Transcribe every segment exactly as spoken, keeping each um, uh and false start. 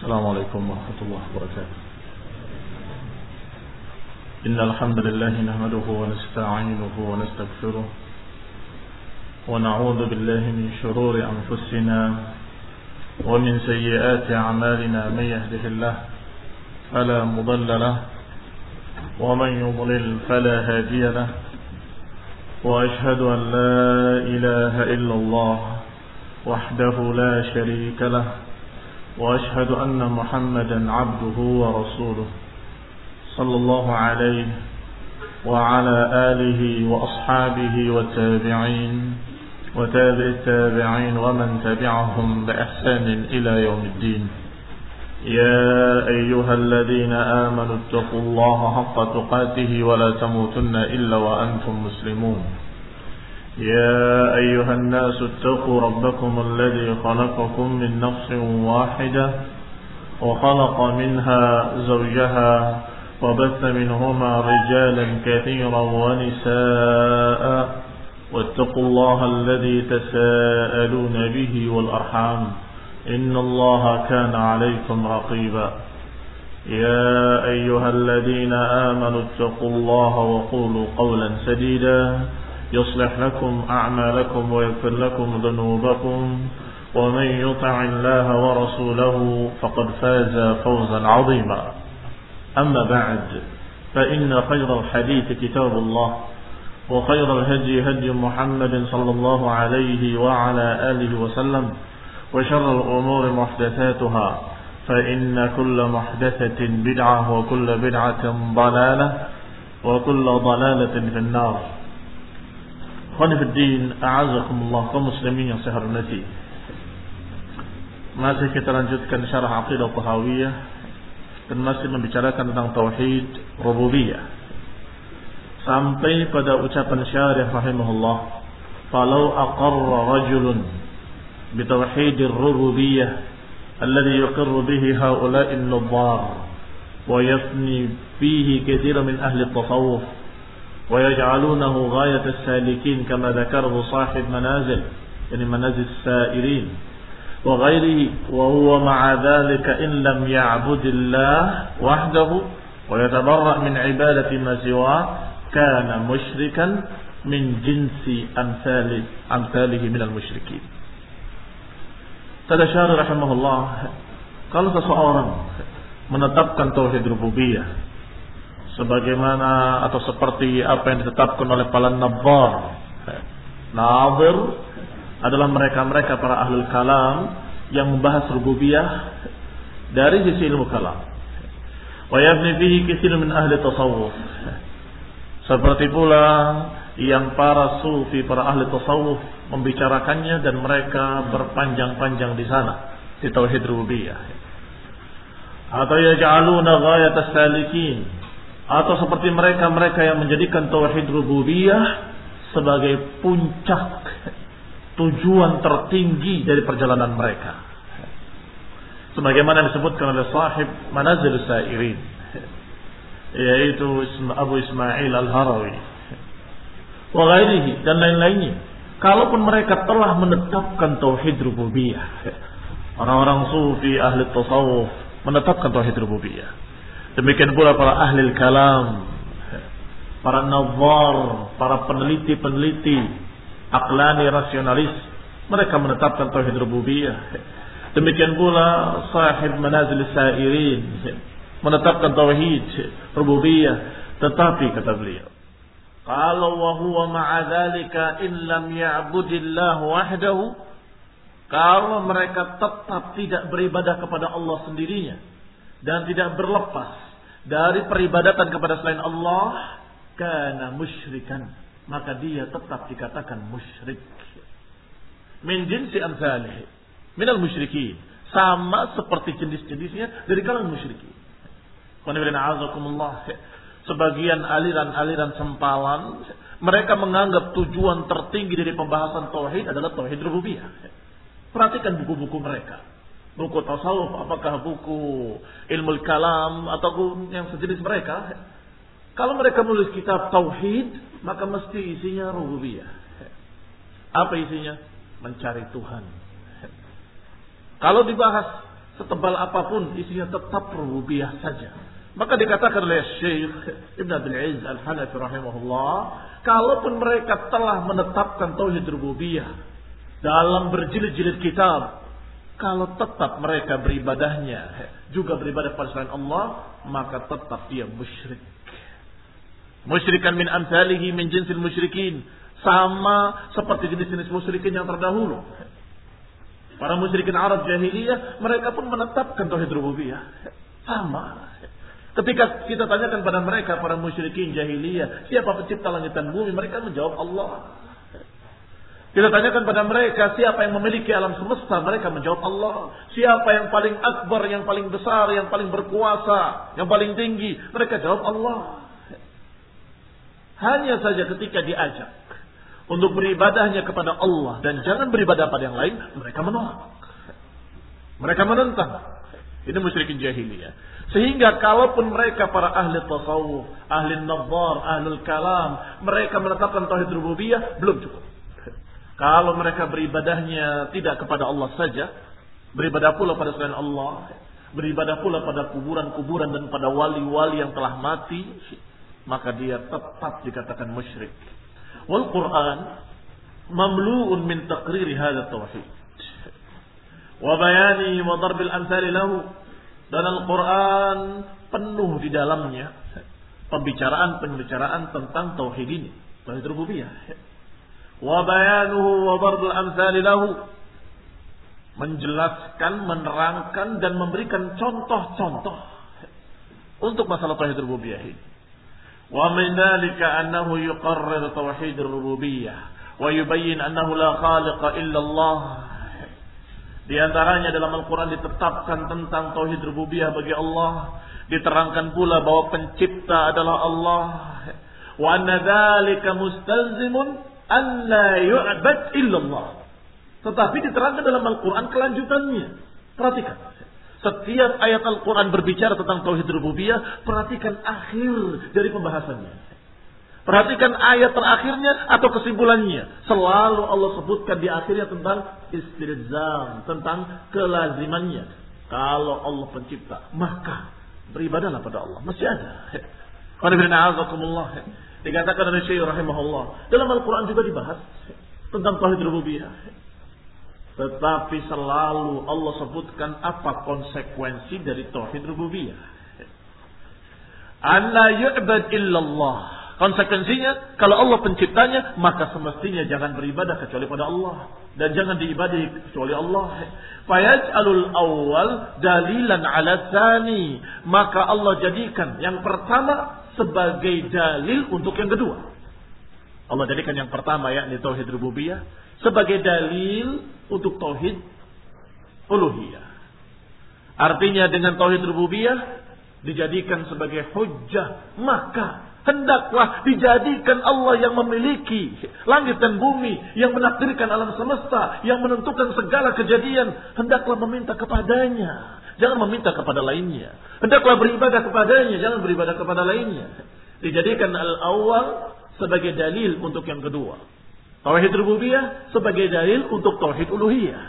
السلام عليكم ورحمة الله وبركاته. إن الحمد لله نحمده ونستعينه ونستغفره ونعوذ بالله من شرور أنفسنا ومن سيئات أعمالنا. من يهده الله فلا مضل له ومن يضلل فلا هادي له، وأشهد أن لا إله إلا الله وحده لا شريك له، وأشهد أن محمدا عبده ورسوله صلى الله عليه وعلى آله وأصحابه والتابعين وتابع التابعين ومن تبعهم بإحسان إلى يوم الدين. يا أيها الذين آمنوا اتقوا الله حق تقاته ولا تموتن إلا وأنتم مسلمون. يا أيها الناس اتقوا ربكم الذي خلقكم من نفس واحدة وخلق منها زوجها وبث منهما رجالا كثيرا ونساء، واتقوا الله الذي تساءلون به والأرحام إن الله كان عليكم رقيبا. يا أيها الذين آمنوا اتقوا الله وقولوا قولا سديدا يصلح لكم أعمالكم ويغفر لكم ذنوبكم، ومن يطع الله ورسوله فقد فاز فوزا عظيما. أما بعد، فإن خير الحديث كتاب الله، وخير الهدي هدي محمد صلى الله عليه وعلى آله وسلم، وشر الأمور محدثاتها، فإن كل محدثة بدعة وكل بدعة ضلالة وكل ضلالة في النار. Khonifuddin, a'azakumullah, kaum muslimin yang saya hormati. Masih kita lanjutkan syarah Aqidah Tahawiyah dan masih membicarakan tentang tauhid rububiyah. Sampai pada ucapan syarih rahimahullah, "Falau aqarra rajulun bi tauhidir rububiyah alladhi yuqirru bihi haula'i an-nubbar wa yafni fihi katsiran min ahli at-tasawuf ويجعلونه غاية السالكين كما ذكره صاحب منازل يعني منازل السائرين وغيره، وهو مع ذلك إن لم يعبد الله وحده ويتبرأ من عبادة ما سواه كان مشركا من جنس أمثال أمثاله من المشركين." Kata Syarih rahimahullah, kalau seseorang menetapkan tauhid rububiyah sebagaimana atau seperti apa yang ditetapkan oleh para nabbar. Nazir adalah mereka-mereka para ahlul kalam yang membahas rububiyah dari sisi ilmu kalam. Wa yabni fihi katsirun min ahli tasawuf. Seperti pula yang para sufi, para ahli tasawuf membicarakannya dan mereka berpanjang-panjang di sana di tauhid rububiyah. Atau yaj'aluna ghayat as-salikin, atau seperti mereka-mereka yang menjadikan tauhid rububiyah sebagai puncak tujuan tertinggi dari perjalanan mereka, sebagaimana disebutkan oleh sahib Manazil Sairin, yaitu Abu Ismail Al-Harawi wa ghairihi, dan lain-lainnya. Kalaupun mereka telah menetapkan tauhid rububiyah, orang-orang sufi ahli tasawuf menetapkan tauhid rububiyah, demikian pula para ahli kalam, para nazar, para peneliti-peneliti aqlani rasionalis, mereka menetapkan tauhid rububiyah. Demikian pula sahib Manazil Sairin menetapkan tauhid rububiyah. Tetapi kata beliau, kalau wa huwa ma'a dzalika in lam ya'budillahu wahdahu, kalau mereka tetap tidak beribadah kepada Allah sendirinya dan tidak berlepas dari peribadatan kepada selain Allah, kana musyrikan, maka dia tetap dikatakan musyrik. Min jinsi amsalih minal musyrikin, sama seperti jenis-jenisnya dari kalangan musyrikin. Sebagian aliran-aliran sempalan, mereka menganggap tujuan tertinggi dari pembahasan tauhid adalah tauhid rububiyah. Perhatikan buku-buku mereka, buku tasawuf, apakah buku ilmu kalam atau yang sejenis mereka. Kalau mereka menulis kitab tauhid, maka mesti isinya rububiyah. Apa isinya? Mencari Tuhan. Kalau dibahas setebal apapun isinya tetap rububiyah saja. Maka dikatakan oleh Syekh Ibn Abdul Aziz Al-Hanafi rahimahullah, kalaupun mereka telah menetapkan tauhid rububiyah dalam berjilid-jilid kitab, kalau tetap mereka beribadahnya juga beribadah pada selain Allah, maka tetap dia musyrik. Musyrikan min amsalihi min jinsil musyrikin, sama seperti jenis-jenis musyrikin yang terdahulu. Para musyrikin Arab jahiliyah, mereka pun menetapkan tauhid rububiyah. Sama. Ketika kita tanyakan pada mereka, para musyrikin jahiliyah, siapa pencipta langit dan bumi? Mereka menjawab Allah. Kita tanyakan pada mereka, siapa yang memiliki alam semesta? Mereka menjawab Allah. Siapa yang paling akbar, yang paling besar, yang paling berkuasa, yang paling tinggi? Mereka jawab Allah. Hanya saja ketika diajak untuk beribadahnya kepada Allah dan jangan beribadah pada yang lain, mereka menolak. Mereka menentang. Ini musyrikin jahiliyah. Sehingga kalaupun mereka para ahli tasawuf, ahli nadhar, ahli kalam, mereka menetapkan tauhid rububiyah, belum cukup. Kalau mereka beribadahnya tidak kepada Allah saja, beribadah pula pada selain Allah, beribadah pula pada kuburan-kuburan dan pada wali-wali yang telah mati, maka dia tetap dikatakan musyrik. Wal Quran mamlu'un min taqriri hadha tauhid wa bayani wa darbil amsali lahu. Dan Al-Quran penuh di dalamnya pembicaraan-pembicaraan tentang tauhid ini, tauhid rububiyah. Wa bayanuhu wa darbul amsali lahu, menjelaskan, menerangkan dan memberikan contoh-contoh untuk masalah tauhid rububiyah ini. Wa min dzalika annahu yuqarrir tauhid rububiyah wa yubayyin annahu la khaliqa illa Allah. Di antaranya dalam Al-Quran ditetapkan tentang tauhid rububiyah bagi Allah, diterangkan pula bahwa pencipta adalah Allah. Wa anna dzalika mustalzimun an la yu'bad illallah. Tetapi diterangkan dalam Al-Quran kelanjutannya. Perhatikan. Setiap ayat Al-Quran berbicara tentang tauhid rububiyah, perhatikan akhir dari pembahasannya. Perhatikan ayat terakhirnya atau kesimpulannya. Selalu Allah sebutkan di akhirnya tentang istilzam, tentang kelazimannya. Kalau Allah pencipta, maka beribadahlah pada Allah. Masih ada. Dikatakan oleh Syekh rahimahullah, dalam Al-Quran juga dibahas tentang tauhid rububiyah. Tetapi selalu Allah sebutkan apa konsekuensi dari tauhid rububiyah. An la yu'bad illallah. Konsekuensinya, kalau Allah penciptanya, maka semestinya jangan beribadah kecuali pada Allah. Dan jangan diibadahi kecuali Allah. Fayaj'alul awal dalilan ala tsani. Maka Allah jadikan yang pertama sebagai dalil untuk yang kedua. Allah jadikan yang pertama, yakni tauhid rububiyah, sebagai dalil untuk tauhid uluhiyah. Artinya dengan tauhid rububiyah dijadikan sebagai hujjah, maka hendaklah dijadikan Allah yang memiliki langit dan bumi, yang menakdirkan alam semesta, yang menentukan segala kejadian. Hendaklah meminta kepadanya, jangan meminta kepada lainnya. Hendaklah beribadah kepadanya, jangan beribadah kepada lainnya. Dijadikan al-awwal sebagai dalil untuk yang kedua. Tauhid rububiyah sebagai dalil untuk tauhid uluhiyah.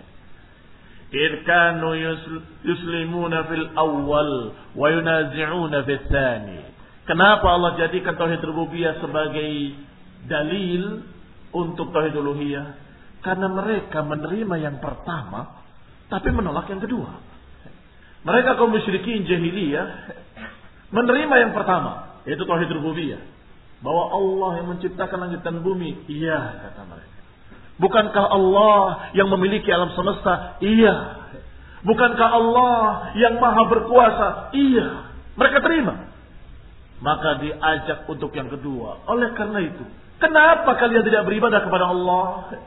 Irkanu yuslimuna fil awwal wa yunazi'una fil tsani. Kenapa Allah jadikan tauhid rububiyah sebagai dalil untuk tauhid uluhiyah? Karena mereka menerima yang pertama tapi menolak yang kedua. Mereka kaum musyrikin jahiliyah menerima yang pertama, yaitu tauhid rububiyah, bahwa Allah yang menciptakan langit dan bumi. Iya, kata mereka. Bukankah Allah yang memiliki alam semesta? Iya. Bukankah Allah yang maha berkuasa? Iya. Mereka terima. Maka diajak untuk yang kedua. Oleh karena itu, kenapa kalian tidak beribadah kepada Allah?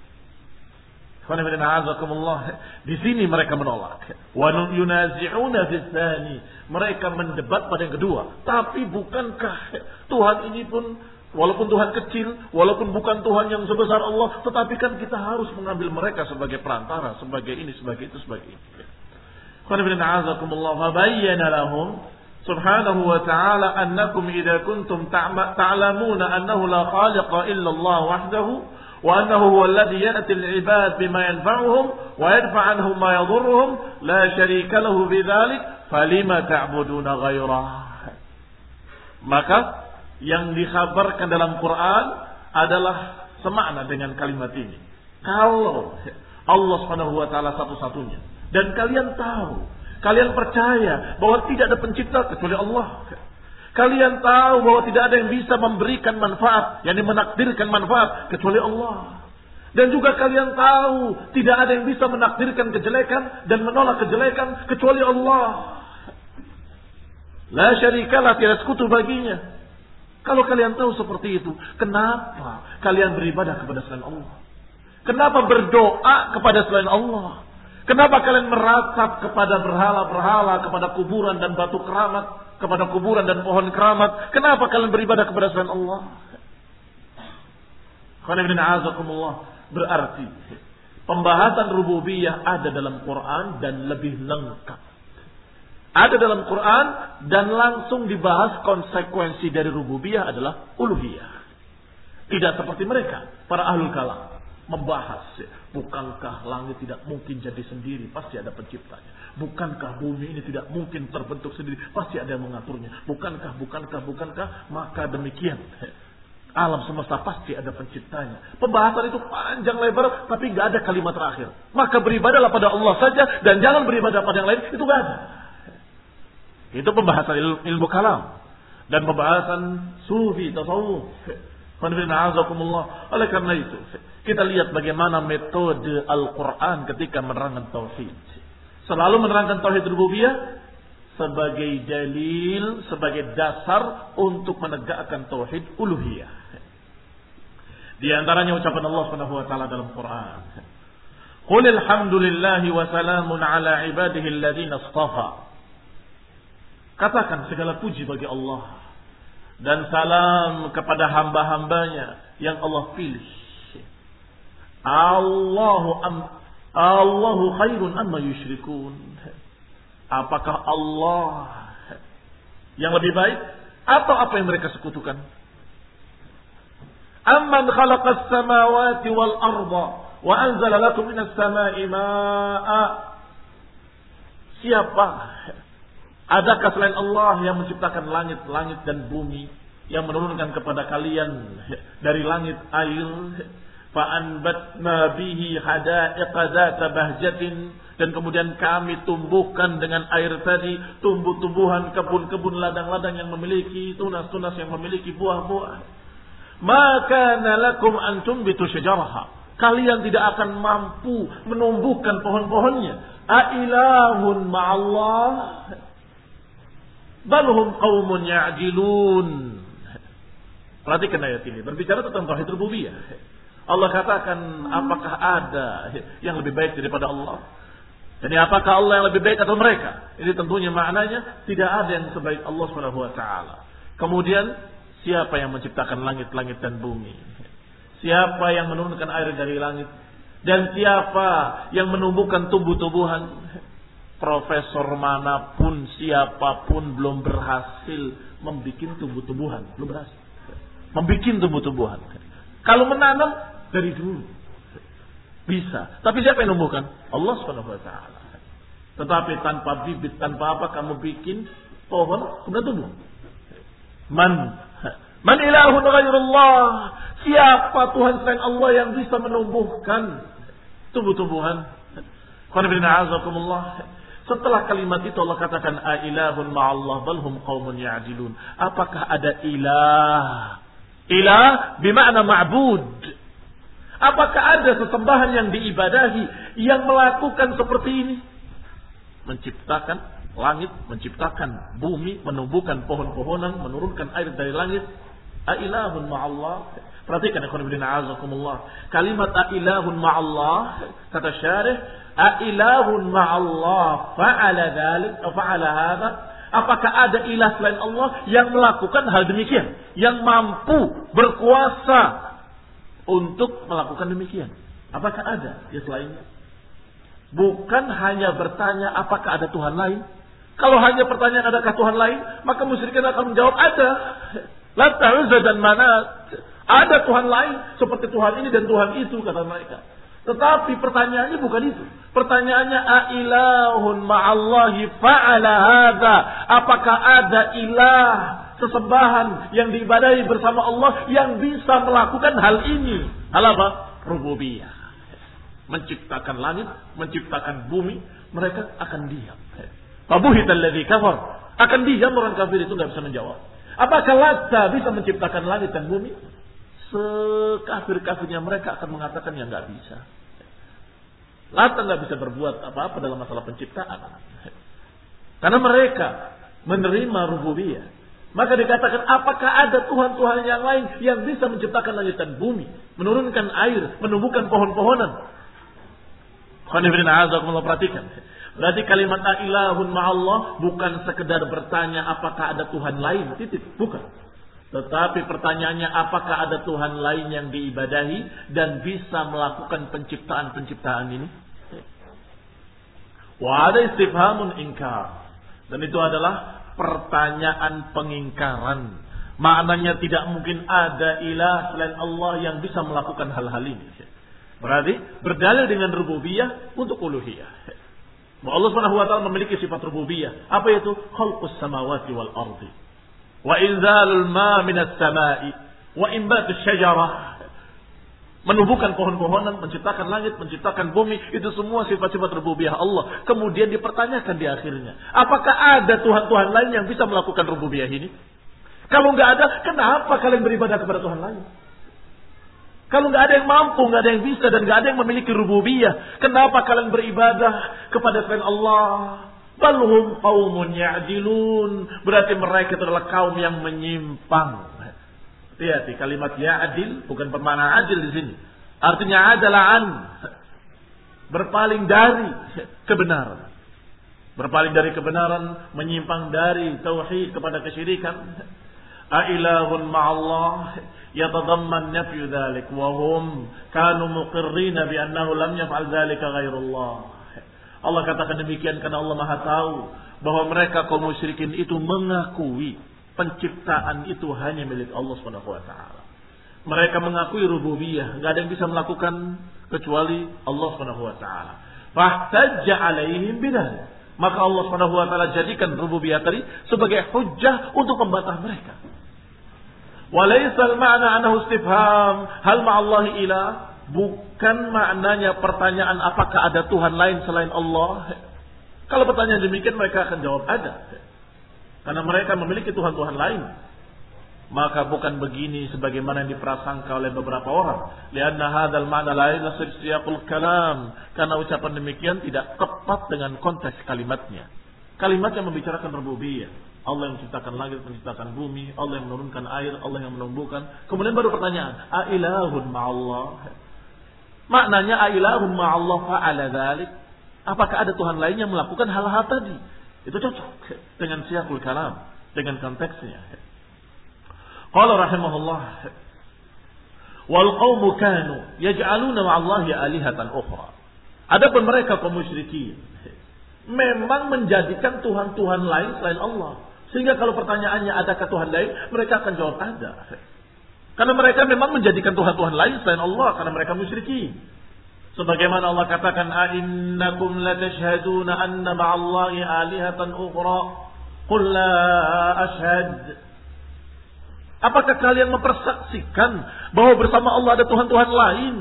Di sini mereka menolak. Wa yunazi'una fis tsani. Mereka mendebat pada yang kedua. Tapi bukankah Tuhan ini pun, walaupun Tuhan kecil, walaupun bukan Tuhan yang sebesar Allah, tetapi kan kita harus mengambil mereka sebagai perantara, sebagai ini, sebagai itu, sebagai itu. Fa bayyana lahum subhanahu wa ta'ala annakum idza kuntum ta'lamuna annahu la khaliqa illa Allah wahdahu wa annahu huwa alladhi ya'ti al-'ibad bima yanfa'uhum wa yadfa' 'anhum ma yadhurruhum la syarika lahu bidzalik falima ta'buduna ghairah. Maka yang dikhabarkan dalam Quran adalah semakna dengan kalimat ini. Kalau Allah Subhanahu wa taala satu-satunya dan kalian tahu, kalian percaya bahwa tidak ada pencipta kecuali Allah. Kalian tahu bahwa tidak ada yang bisa memberikan manfaat, yakni menakdirkan manfaat kecuali Allah. Dan juga kalian tahu tidak ada yang bisa menakdirkan kejelekan dan menolak kejelekan kecuali Allah. La syarikalah, tiada sekutu baginya. Kalau kalian tahu seperti itu, kenapa kalian beribadah kepada selain Allah? Kenapa berdoa kepada selain Allah? Kenapa kalian meratap kepada berhala-berhala, kepada kuburan dan batu keramat, kepada kuburan dan pohon keramat? Kenapa kalian beribadah kepada selain Allah? Berarti pembahasan rububiyah ada dalam Quran dan lebih lengkap. Ada dalam Quran dan langsung dibahas konsekuensi dari rububiyah adalah uluhiyah. Tidak seperti mereka, para ahlul kalam, membahas, bukankah langit tidak mungkin jadi sendiri, pasti ada penciptanya. Bukankah bumi ini tidak mungkin terbentuk sendiri, pasti ada yang mengaturnya. Bukankah, bukankah, bukankah, maka demikian. Alam semesta pasti ada penciptanya. Pembahasan itu panjang lebar, tapi nggak ada kalimat terakhir. Maka beribadahlah pada Allah saja dan jangan beribadah pada yang lain, itu nggak ada. Itu pembahasan ilmu, ilmu kalam dan pembahasan sufi, tasawuf. Oleh karena itu, kita lihat bagaimana metode Al-Quran ketika menerangkan tauhid. Selalu menerangkan tauhid rububiyah sebagai dalil, sebagai dasar untuk menegakkan tauhid uluhiyah. Di antaranya ucapan Allah Subhanahu wa taala dalam Quran. Qul alhamdulillahi wa salamun ala ibadihi alladhina istafa. Katakan segala puji bagi Allah dan salam kepada hamba-hambanya yang Allah pilih. Allahu am, Allahu khairun amma yusyrikun. Apakah Allah yang lebih baik atau apa yang mereka sekutukan? Amman khalaqas samawati wal arda wa anzala lakum minas samai maa'a. Siapa? Adakah selain Allah yang menciptakan langit-langit dan bumi, yang menurunkan kepada kalian dari langit air? Fa'anbatna bihi hada'iqa dzata bahjatin, dan kemudian kami tumbuhkan dengan air tadi tumbuh-tumbuhan, kebun-kebun, ladang-ladang yang memiliki tunas-tunas, yang memiliki buah-buah. Ma kana lakum an tumbitu syajaraha. Kalian tidak akan mampu menumbuhkan pohon-pohonnya. A ilahun ma'allah balhum qaumun ya'jilun. Perhatikan ayat ini, berbicara tentang tauhid rububiyah. Allah katakan, apakah ada yang lebih baik daripada Allah? Jadi apakah Allah yang lebih baik atau mereka? Ini tentunya maknanya tidak ada yang sebaik Allah Subhanahu wa taala. Kemudian siapa yang menciptakan langit-langit dan bumi? Siapa yang menurunkan air dari langit? Dan siapa yang menumbuhkan tumbuh-tumbuhan? Profesor manapun, siapapun belum berhasil membuat tumbuh-tumbuhan, belum berhasil membuat tumbuh-tumbuhan. Kalau menanam dari dulu bisa, tapi siapa yang menumbuhkan? Allah Subhanahu wa taala. Tetapi tanpa bibit, tanpa apa kamu bikin pohon kemudian tumbuh. Man man ilahun ghairullah. Siapa Tuhan selain Allah yang bisa menumbuhkan tumbuh-tumbuhan? Qul a'udzubikumullah. Setelah kalimat itu Allah katakan a ilahun ma'allah balhum qaumun ya'dilun. Apakah ada ilah? Ilah bermakna ma'bud. Apakah ada sesembahan yang diibadahi yang melakukan seperti ini? Menciptakan langit, menciptakan bumi, menumbuhkan pohon-pohonan, menurunkan air dari langit. A ilahun ma'allah. Perhatikan ikhwan fillah azakumullah. Kalimat a ilahun ma'allah, kata syarih, a ilahun ma'allah fa'ala dzalik atau fa'ala hadza. Apakah ada ilah selain Allah yang melakukan hal demikian, yang mampu berkuasa untuk melakukan demikian? Apakah ada ya selainnya? Bukan hanya bertanya apakah ada Tuhan lain. Kalau hanya pertanyaan adakah Tuhan lain, maka musyrikin akan menjawab ada. Lat, Uzza dan Manat. Ada Tuhan lain seperti Tuhan ini dan Tuhan itu, kata mereka. Tetapi pertanyaannya bukan itu. Pertanyaannya, ailahun ma'allahi fa'ala hadza. Apakah ada ilah, sesembahan yang diibadahi bersama Allah yang bisa melakukan hal ini? Hal apa? Rububiyah. Menciptakan langit, menciptakan bumi, mereka akan diam. Fabuhital ladzi kafar. Akan diam orang kafir itu, enggak bisa menjawab. Apakah Lata bisa menciptakan langit dan bumi? Sekafir-kafirnya mereka akan mengatakan yang enggak bisa. Lata enggak bisa berbuat apa-apa dalam masalah penciptaan. Karena mereka menerima rububiyah. Maka dikatakan, apakah ada Tuhan-Tuhan yang lain yang bisa menciptakan langit dan bumi, menurunkan air, menumbuhkan pohon-pohonan? Khonifirina'azakumullah, perhatikan. Berarti kalimat ilahun ma'allah bukan sekedar bertanya apakah ada Tuhan lain, titik, bukan. Tetapi pertanyaannya, apakah ada Tuhan lain yang diibadahi dan bisa melakukan penciptaan-penciptaan ini? Wa ada istifhamun inkar. Dan itu adalah pertanyaan pengingkaran. Maknanya tidak mungkin ada ilah selain Allah yang bisa melakukan hal-hal ini. Berarti berdalil dengan rububiyah untuk uluhiyah. Allah Subhanahu wa taala memiliki sifat rububiyah. Apa itu? Khalqus samawati wal ardi. Wa inzalul ma minas samai. Wa imbatus syajarah. Menumbuhkan pohon-pohonan, menciptakan langit, menciptakan bumi. Itu semua sifat-sifat rububiyah Allah. Kemudian dipertanyakan di akhirnya. Apakah ada Tuhan-Tuhan lain yang bisa melakukan rububiyah ini? Kalau nggak ada, kenapa kalian beribadah kepada Tuhan lain? Kalau nggak ada yang mampu, nggak ada yang bisa, dan nggak ada yang memiliki rububiyah, kenapa kalian beribadah kepada selain Allah? Balhum qaumun ya'dilun. Berarti mereka adalah kaum yang menyimpang. Lihat, kalimat ya'dil bukan bermakna adil di sini. Artinya adalah an, berpaling dari kebenaran. Berpaling dari kebenaran, menyimpang dari tauhid kepada kesyirikan. Ailahun ma'allah yatadamman nafyu dzalik wa hum kanu muqirrina bi annahu lam yaf'al dzalika ghairullah. Allah katakan demikian karena Allah Maha tahu bahwa mereka kaum musyrikin itu mengakui penciptaan itu hanya milik Allah Subhanahu wa taala. Mereka mengakui rububiyah, enggak ada yang bisa melakukan kecuali Allah Subhanahu wa taala. Fahtajja alaihim bidzalik. Maka Allah Subhanahu wa taala jadikan rububiyah tadi sebagai hujjah untuk membantah mereka. Walaisal ma'na annahu istifham hal ma'allahi ilah, bukan maknanya pertanyaan apakah ada Tuhan lain selain Allah. Kalau pertanyaan demikian mereka akan jawab ada. Karena mereka memiliki Tuhan-Tuhan lain. Maka bukan begini sebagaimana yang diprasangka oleh beberapa orang. Lianna hadzal ma'na la yasir siyaqul kalam. Karena ucapan demikian tidak tepat dengan konteks kalimatnya. Kalimat yang membicarakan rububiyah. Allah yang menciptakan langit, menciptakan bumi, Allah yang menurunkan air, Allah yang menumbuhkan. Kemudian baru pertanyaan, ailahun ma'allah. Maknanya ailahun ma'allah fa'ala dzalik. Apakah ada Tuhan lain yang melakukan hal-hal tadi? Itu cocok dengan siyaqul kalam, dengan konteksnya. Qala rahimahullah, wal qaumu kanu yaj'aluna ma'allahi alihatan ukhra. Adapun mereka kaum musyrikin memang menjadikan Tuhan-Tuhan lain selain Allah. Sehingga kalau pertanyaannya adakah Tuhan lain, mereka akan jawab ada. Karena mereka memang menjadikan Tuhan-Tuhan lain selain Allah, karena mereka musyrikin. Sebagaimana Allah katakan, "A'innakum latashhaduna anna ma'allahi alihatan ukhra." Qul la ashhad. Apakah kalian mempersaksikan bahwa bersama Allah ada Tuhan-Tuhan lain?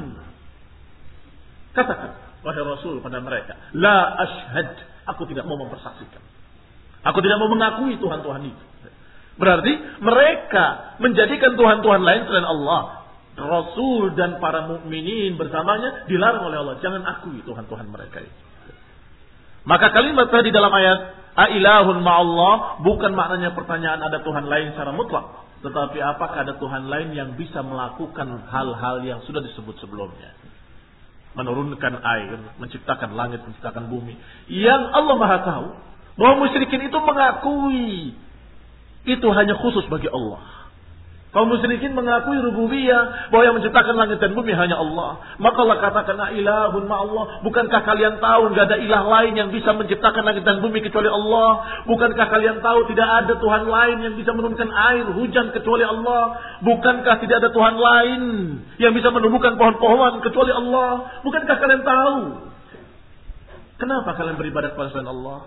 Katakan, wahai Rasul pada mereka, la ashhad. Aku tidak mau mempersaksikan. Aku tidak mau mengakui Tuhan-Tuhan itu. Berarti mereka menjadikan Tuhan-Tuhan lain selain Allah. Rasul dan para mukminin bersamanya dilarang oleh Allah. Jangan akui Tuhan-Tuhan mereka itu. Maka kalimat tadi dalam ayat ailahun ma'allah bukan maknanya pertanyaan ada Tuhan lain secara mutlak. Tetapi apakah ada Tuhan lain yang bisa melakukan hal-hal yang sudah disebut sebelumnya. Menurunkan air, menciptakan langit, menciptakan bumi. Yang Allah Maha tahu bahwa musyrikin itu mengakui itu hanya khusus bagi Allah. Kaum musyrikin mengakui rububiyah, bahwa yang menciptakan langit dan bumi hanya Allah. Maka Allah katakan, ilahun ma'allah. Bukankah kalian tahu tidak ada ilah lain yang bisa menciptakan langit dan bumi kecuali Allah? Bukankah kalian tahu tidak ada Tuhan lain yang bisa menurunkan air hujan kecuali Allah? Bukankah tidak ada Tuhan lain yang bisa menumbuhkan pohon-pohon kecuali Allah? Bukankah kalian tahu? Kenapa kalian beribadah kepada selain Allah?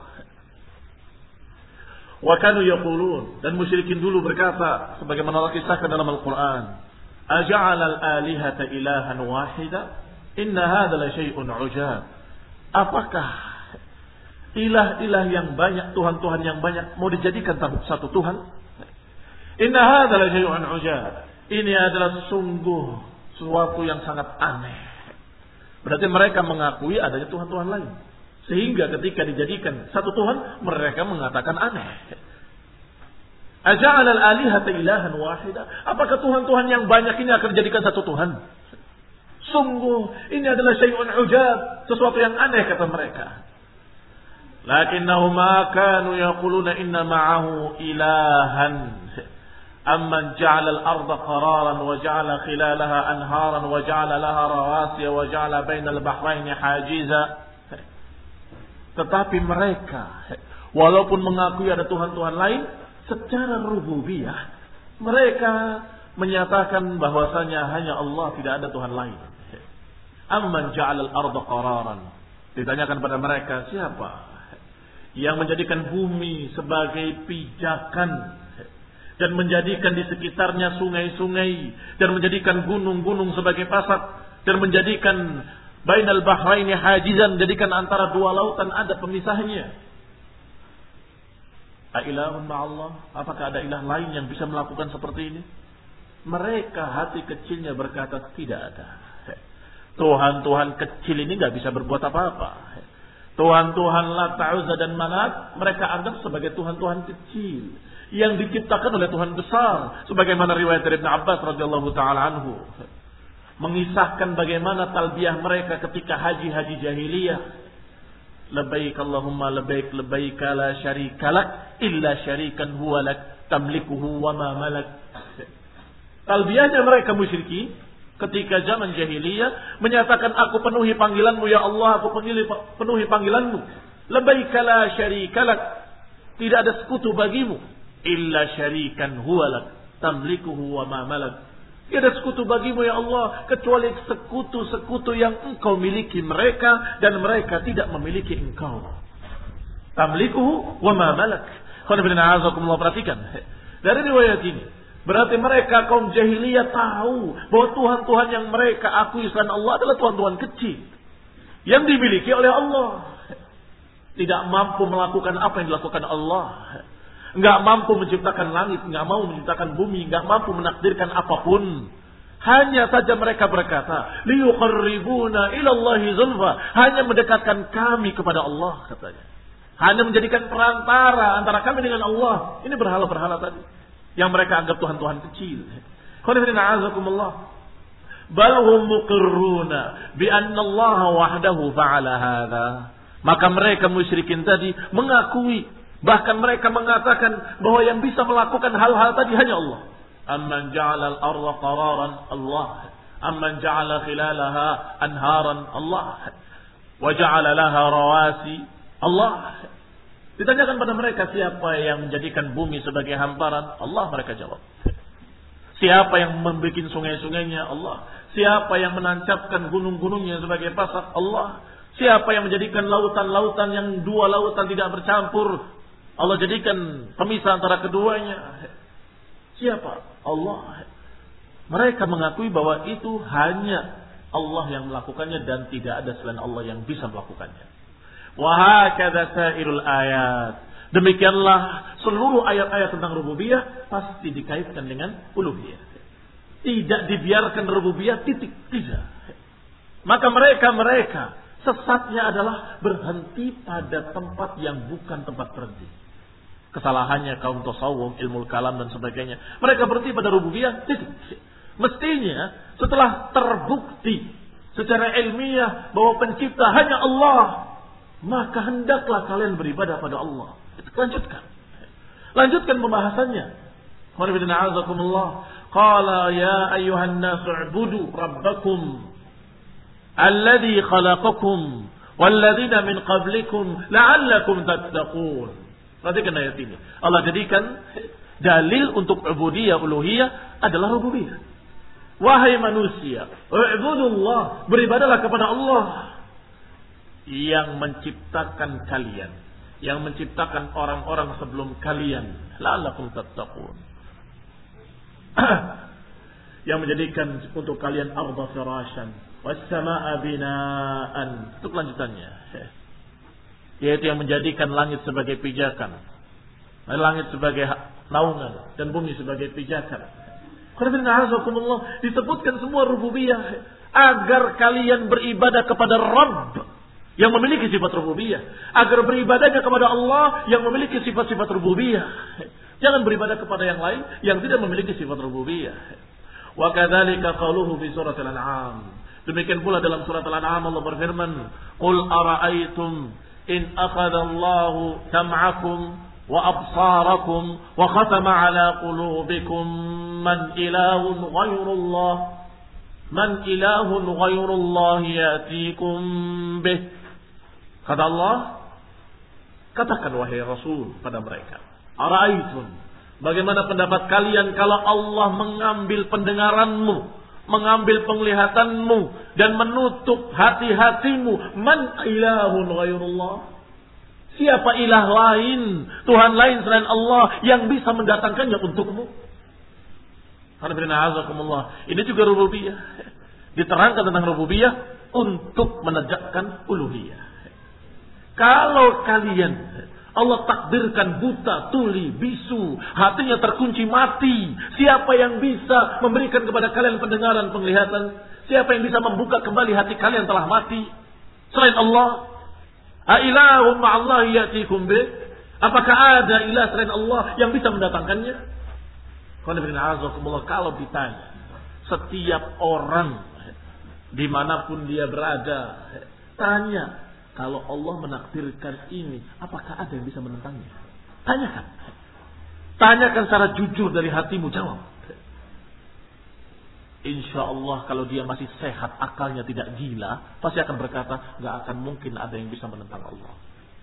Wa kanu yaqulun, dan musyrikin dulu berkata sebagaimana Allah kisahkan dalam Al-Qur'an, aja'ala al-alihata ilahan wahida inna hadza la syai'un 'ujab. Apakah ilah-ilah yang banyak, tuhan-tuhan yang banyak mau dijadikan satu Tuhan? Inna hadza la syai'un 'ujab. Ini adalah sungguh sesuatu yang sangat aneh. Berarti mereka mengakui adanya tuhan-tuhan lain. Sehingga ketika dijadikan satu Tuhan, mereka mengatakan aneh. Aja'al al-alihata ilahan wahida. Apakah Tuhan-Tuhan yang banyak ini akan dijadikan satu Tuhan? Sungguh, ini adalah syai'un ujab. Sesuatu yang aneh, kata mereka. Lakinnahum ma kanu yaquluna inna ma'ahu ilahan. Amman ja'ala al-arda qararan wa ja'ala khilalaha anharan wa ja'ala laha rawasiya wa ja'ala bainal bahraini hajiza. Tetapi mereka, walaupun mengakui ada Tuhan-Tuhan lain, secara rububiyah mereka menyatakan bahwasanya hanya Allah, tidak ada Tuhan lain. Amman ja'alal arda qararan. Ditanyakan pada mereka, siapa yang menjadikan bumi sebagai pijakan dan menjadikan di sekitarnya sungai-sungai dan menjadikan gunung-gunung sebagai pasar dan menjadikan bainal bahraini hajizan, jadikan antara dua lautan ada pemisahnya. Ailahun ma'allah, apakah ada ilah lain yang bisa melakukan seperti ini? Mereka hati kecilnya berkata tidak ada. Tuhan-Tuhan kecil ini nggak bisa berbuat apa-apa. Tuhan-Tuhan Lat, Uzza dan Manat mereka anggap sebagai Tuhan-Tuhan kecil yang diciptakan oleh Tuhan besar, sebagaimana riwayat dari Ibnu Abbas radhiyallahu taala anhu mengisahkan bagaimana talbiyah mereka ketika haji-haji jahiliyah. Labbaik Allahumma labbaik labbaik la syarika lak illa syarikan huwa lak tamlikuhu wa ma malak. Talbiyahnya mereka musyrikin ketika zaman jahiliyah menyatakan, aku penuhi panggilanmu ya Allah, aku penuhi, penuhi panggilanmu. Labbaik la syarika lak, tidak ada sekutu bagimu, illa syarikan huwa lak tamlikuhu wa ma malak. Tidak ada sekutu bagimu ya Allah, kecuali sekutu-sekutu yang engkau miliki mereka dan mereka tidak memiliki engkau. Tamlikuhu wa ma malak. Khonibillah, perhatikan dari riwayat ini, berarti mereka kaum jahiliyah tahu bahwa Tuhan-Tuhan yang mereka akui selain Allah adalah Tuhan-Tuhan kecil yang dimiliki oleh Allah. Tidak mampu melakukan apa yang dilakukan Allah. Enggak mampu menciptakan langit, enggak mau menciptakan bumi, enggak mampu menakdirkan apapun. Hanya saja mereka berkata, liyuqarribuna ilallahi zulfa, hanya mendekatkan kami kepada Allah, katanya. Hanya menjadikan perantara antara kami dengan Allah. Ini berhala-berhala tadi yang mereka anggap Tuhan-Tuhan kecil. Bal hum muqirruna bi anna Allah wahdahu fa'ala hadza. Maka mereka musyrikin tadi mengakui, bahkan mereka mengatakan bahwa yang bisa melakukan hal-hal tadi hanya Allah. Amman ja'ala al-ardha qararan Allah, amman ja'ala khilalaha anharan Allah, wa ja'ala laha rawasi Allah. Ditanyakan pada mereka, siapa yang menjadikan bumi sebagai hamparan? Allah, mereka jawab. Siapa yang membuat sungai-sungainya? Allah. Siapa yang menancapkan gunung-gunungnya sebagai pasar? Allah. Siapa yang menjadikan lautan-lautan yang dua lautan tidak bercampur? Allah jadikan pemisah antara keduanya. Siapa? Allah. Mereka mengakui bahwa itu hanya Allah yang melakukannya dan tidak ada selain Allah yang bisa melakukannya. Wa hakadha sairul ayat. Demikianlah seluruh ayat-ayat tentang rububiyah pasti dikaitkan dengan uluhiyah. Tidak dibiarkan rububiyah titik, tidak. Maka mereka-mereka sesatnya adalah berhenti pada tempat yang bukan tempat berhenti. Kesalahannya kaum tasawuf, ilmu kalam dan sebagainya. Mereka berhenti pada rububiyah, titik. Mestinya setelah terbukti secara ilmiah bahwa pencipta hanya Allah, maka hendaklah kalian beribadah pada Allah. Lanjutkan. Lanjutkan pembahasannya. Qala ya ayyuhan nasu ubudu rabbakum alladhi khalaqakum walladzina min qablikum la'allakum tattaqun. Perhatikan ayat ini. Allah jadikan dalil untuk ubudiyah uluhiyah adalah rububiyah. Wahai manusia, ubudullah, beribadalah kepada Allah yang menciptakan kalian, yang menciptakan orang-orang sebelum kalian, la'allakum tattaqun. Yang menjadikan untuk kalian arda firasyan was-samaa'a binaan. Itu kelanjutannya. Yaitu yang menjadikan langit sebagai pijakan, langit sebagai naungan dan bumi sebagai pijakan. Disebutkan semua rububiyah agar kalian beribadah kepada Rabb yang memiliki sifat rububiyah, agar beribadahnya kepada Allah yang memiliki sifat-sifat rububiyah. Jangan beribadah kepada yang lain yang tidak memiliki sifat rububiyah. Wa kadzalika qauluhu fi surat Al-An'am. Demikian pula dalam surat Al-An'am Allah berfirman, "Qul ara'aytum in akhadha Allahu sam'akum wa absarakum wa khatama 'ala qulubikum man ilahun ghairullah man ilahun ghairullah ya'tikum bih." Kata Allah, katakan wahai Rasul pada mereka, ara'aitum, bagaimana pendapat kalian kalau Allah mengambil pendengaranmu, mengambil penglihatanmu dan menutup hati-hatimu? Man ilahun ghairullah, siapa ilah lain, Tuhan lain selain Allah yang bisa mendatangkannya untukmu? Ini juga rububiyah. Diterangkan tentang rububiyah untuk menegakkan uluhiyah. Kalau kalian Allah takdirkan buta, tuli, bisu, hatinya terkunci mati, siapa yang bisa memberikan kepada kalian pendengaran, penglihatan? Siapa yang bisa membuka kembali hati kalian telah mati selain Allah? Ailahum ma'allahi ya'tikum bih? Apakah ada ilah selain Allah yang bisa mendatangkannya? Kalau ditanya, setiap orang dimanapun dia berada, tanya, kalau Allah menakdirkan ini, apakah ada yang bisa menentangnya? Tanyakan. Tanyakan secara jujur dari hatimu, jawab. Insya Allah kalau dia masih sehat, akalnya tidak gila, pasti akan berkata, gak akan mungkin ada yang bisa menentang Allah.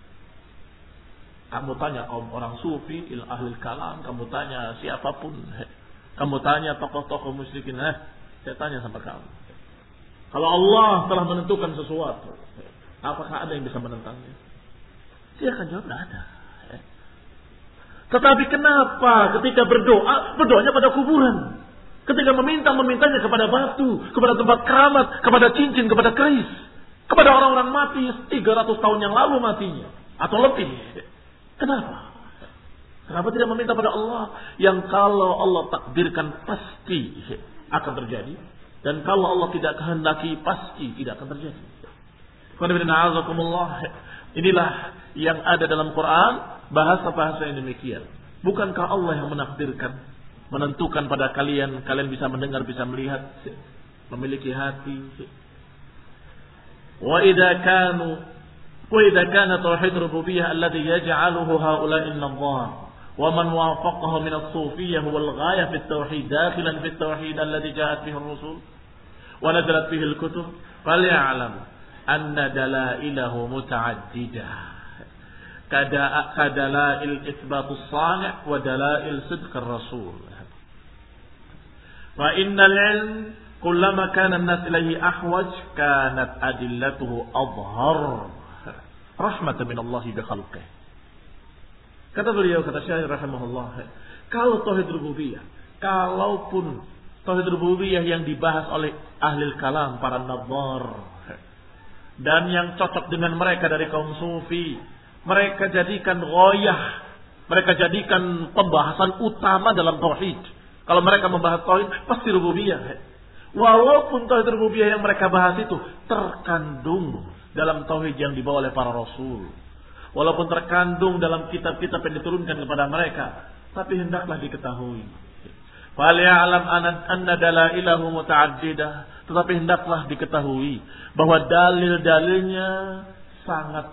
Kamu tanya kaum orang sufi, il ahlul kalam, kamu tanya siapapun, kamu tanya tokoh-tokoh musyrikin, eh, saya tanya sama kamu. Kalau Allah telah menentukan sesuatu, apakah ada yang bisa menentangnya? Dia akan jawab, tidak ada. Tetapi kenapa ketika berdoa, berdoanya pada kuburan? Ketika meminta, memintanya kepada batu, kepada tempat keramat, kepada cincin, kepada keris, kepada orang-orang mati tiga ratus tahun yang lalu matinya, atau lebih. Kenapa? Kenapa tidak meminta pada Allah yang kalau Allah takdirkan pasti akan terjadi, dan kalau Allah tidak kehendaki pasti tidak akan terjadi? Inilah yang ada dalam Quran, bahasa-bahasa yang demikian. Bukankah Allah yang menakdirkan, menentukan pada kalian, kalian bisa mendengar, bisa melihat, memiliki hati. Wa idza kanu wa idza kana tauhid rububiyyah alladhi yaj'aluhu haula'i an-nadhar wa man wafaqahu min as-sufiyyah wal ghayah fi at-tauhid dakhilan fi at-tauhid alladhi ja'at bihi ar-rusul wa nazalat bihi al-kutub falya'lam anna dalailahu muta'addidah kada kadalail itsbat as-sani' wa dalail sidq ar-rasul. Wa innal ilm kullama kana an-nas ilayhi ahwaj kanat adillatuhu adhhar rahmatan min Allah bi khalqihi. Kata beliau, kata Syaikh rahimahullah, kalau tauhid rububiyah, kalaupun tauhid rububiyah yang dibahas oleh ahli kalam, para nadhar, dan yang cocok dengan mereka dari kaum sufi, mereka jadikan ghoyah, mereka jadikan pembahasan utama dalam tauhid. Kalau mereka membahas tauhid, pasti rububiyah. Walaupun tauhid rububiyah yang mereka bahas itu terkandung dalam tauhid yang dibawa oleh para rasul, walaupun terkandung dalam kitab-kitab yang diturunkan kepada mereka, tapi hendaklah diketahui, falya'lam anna dalailahu muta'addidah, tetapi hendaklah diketahui bahwa dalil-dalilnya sangat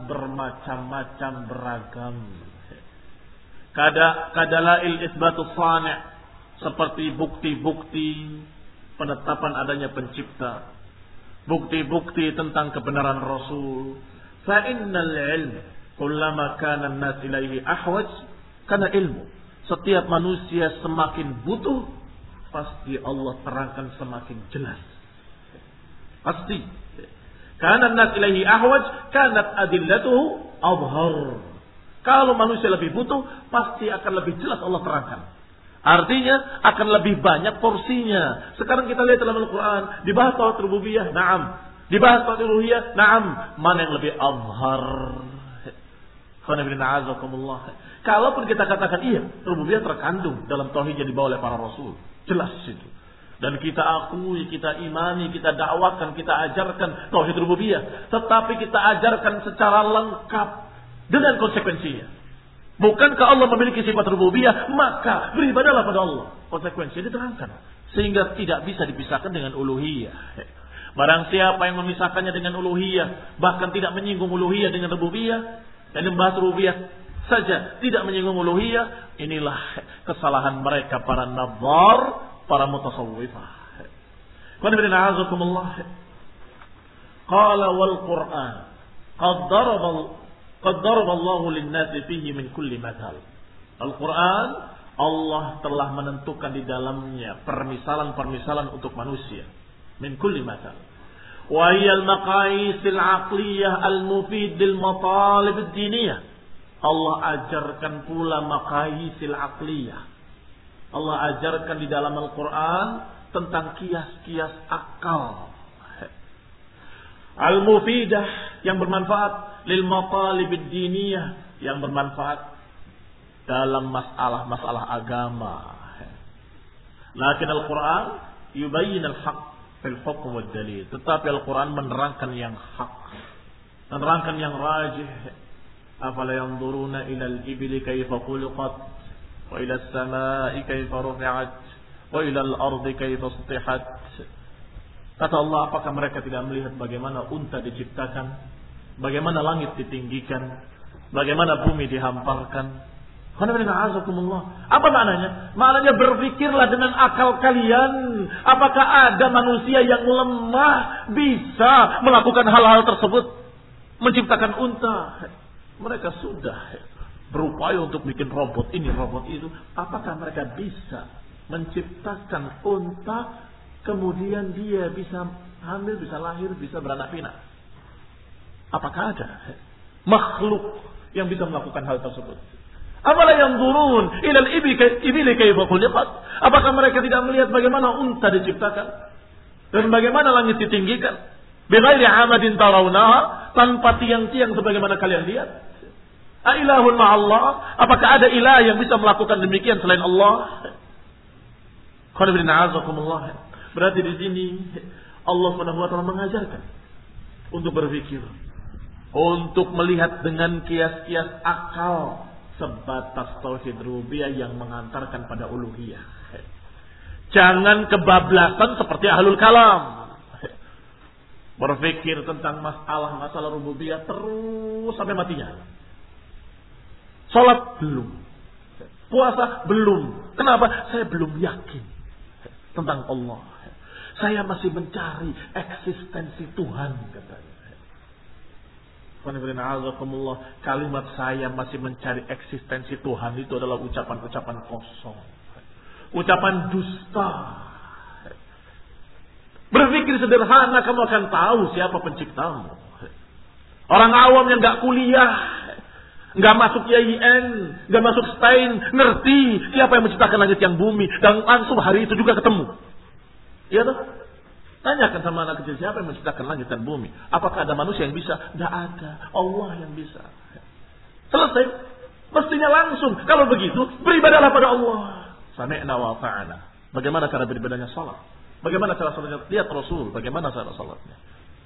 bermacam-macam, beragam. Kada kadalail isbatus sani', seperti bukti-bukti penetapan adanya pencipta, bukti-bukti tentang kebenaran Rasul. Fa innal ilm kullama kana an-nas ilaihi ahwaj, karena ilmu setiap manusia semakin butuh, pasti Allah terangkan semakin jelas. Pasti. Karena an-nas ilaihi ahwaj kanat adillatuhu adhhar. Kalau manusia lebih butuh, pasti akan lebih jelas Allah terangkan. Artinya akan lebih banyak porsinya. Sekarang kita lihat dalam Al-Quran, dibahas tauhid rububiyah, na'am. Dibahas tauhid uluhiyah, na'am. Mana yang lebih azhar? Kalaupun kita katakan iya, rububiyah terkandung dalam tauhid yang dibawa oleh para rasul. Jelas itu. Dan kita akui, kita imani, kita dakwakan, kita ajarkan tauhid rububiyah. Tetapi kita ajarkan secara lengkap dengan konsekuensinya. Bukankah Allah memiliki sifat rububiyah, maka beribadahlah pada Allah. Konsekuensinya diterangkan. Sehingga tidak bisa dipisahkan dengan uluhiyah. Barang siapa yang memisahkannya dengan uluhiyah, bahkan tidak menyinggung uluhiyah dengan rububiyah, dan membahas rububiyah saja tidak menyinggung uluhiyah, inilah kesalahan mereka para nadhar, para mutasawwifah. Qala wal Qur'an qad daraba qad daraba Allahu lin-nasi fihi min kulli mathal. Al-Qur'an, Allah telah menentukan di dalamnya permisalan-permisalan untuk manusia. Min kulli mathal. Wa hiya al-maqais al-aqliyah al-mufid lil-matalib ad-diniyah. Allah ajarkan pula maqais al-aqliyah. Allah ajarkan di dalam Al-Quran tentang kias-kias akal. Al-mufidah, yang bermanfaat. Lil-matalib ad-diniyah, yang bermanfaat dalam masalah-masalah agama. Lakin Al-Quran yubayyin al-haq fil hukm wad dalil. Tetapi Al-Quran menerangkan yang hak, menerangkan yang rajih. Afala yanzuruna ila al-ibli kayfa khuliqat wa ila as-samai kayfa rufi'at wa ila al-ardi kayfa sutihat. Kata Allah, apakah mereka tidak melihat bagaimana unta diciptakan, bagaimana langit ditinggikan, bagaimana bumi dihamparkan? Apa maknanya? Maknanya berpikirlah dengan akal kalian. Apakah ada manusia yang lemah bisa melakukan hal-hal tersebut, menciptakan unta? Mereka sudah berupaya untuk bikin robot ini, robot itu. Apakah mereka bisa menciptakan unta, kemudian dia bisa hamil, bisa lahir, bisa beranak pinak? Apakah ada makhluk yang bisa melakukan hal tersebut? Apala yang turun ilal ibili kayfa khuliqat? Apakah mereka tidak melihat bagaimana unta diciptakan dan bagaimana langit ditinggikan? Bighairi amadin tarawnaha, tanpa tiang-tiang sebagaimana kalian lihat. A ilahun ma'allah? Apakah ada ilah yang bisa melakukan demikian selain Allah? Berarti di sini Allah Subhanahu wa taala mengajarkan untuk berpikir, untuk melihat dengan kias-kias akal sebatas tauhid rububiyah yang mengantarkan pada uluhiyah. Jangan kebablasan seperti ahlul kalam. Berpikir tentang masalah-masalah rububiyah terus sampai matinya. Salat belum. Puasa belum. Kenapa? Saya belum yakin tentang Allah. Saya masih mencari eksistensi Tuhan, katanya. Kalimat saya masih mencari eksistensi Tuhan itu adalah ucapan-ucapan kosong, ucapan dusta. Berpikir sederhana, kamu akan tahu siapa penciptamu. Orang awam yang gak kuliah, gak masuk Y I N, gak masuk Stein, ngerti siapa yang menciptakan langit yang bumi, dan langsung hari itu juga ketemu. Iya toh? Tanyakan sama anak kecil, siapa yang menciptakan langit dan bumi? Apakah ada manusia yang bisa? Tidak ada. Allah yang bisa. Selesai. Mestinya langsung. Kalau begitu, beribadahlah pada Allah. Sami'na wa ta'ana. Bagaimana cara beribadahnya salat? Bagaimana cara salatnya? Lihat Rasul. Bagaimana cara salatnya?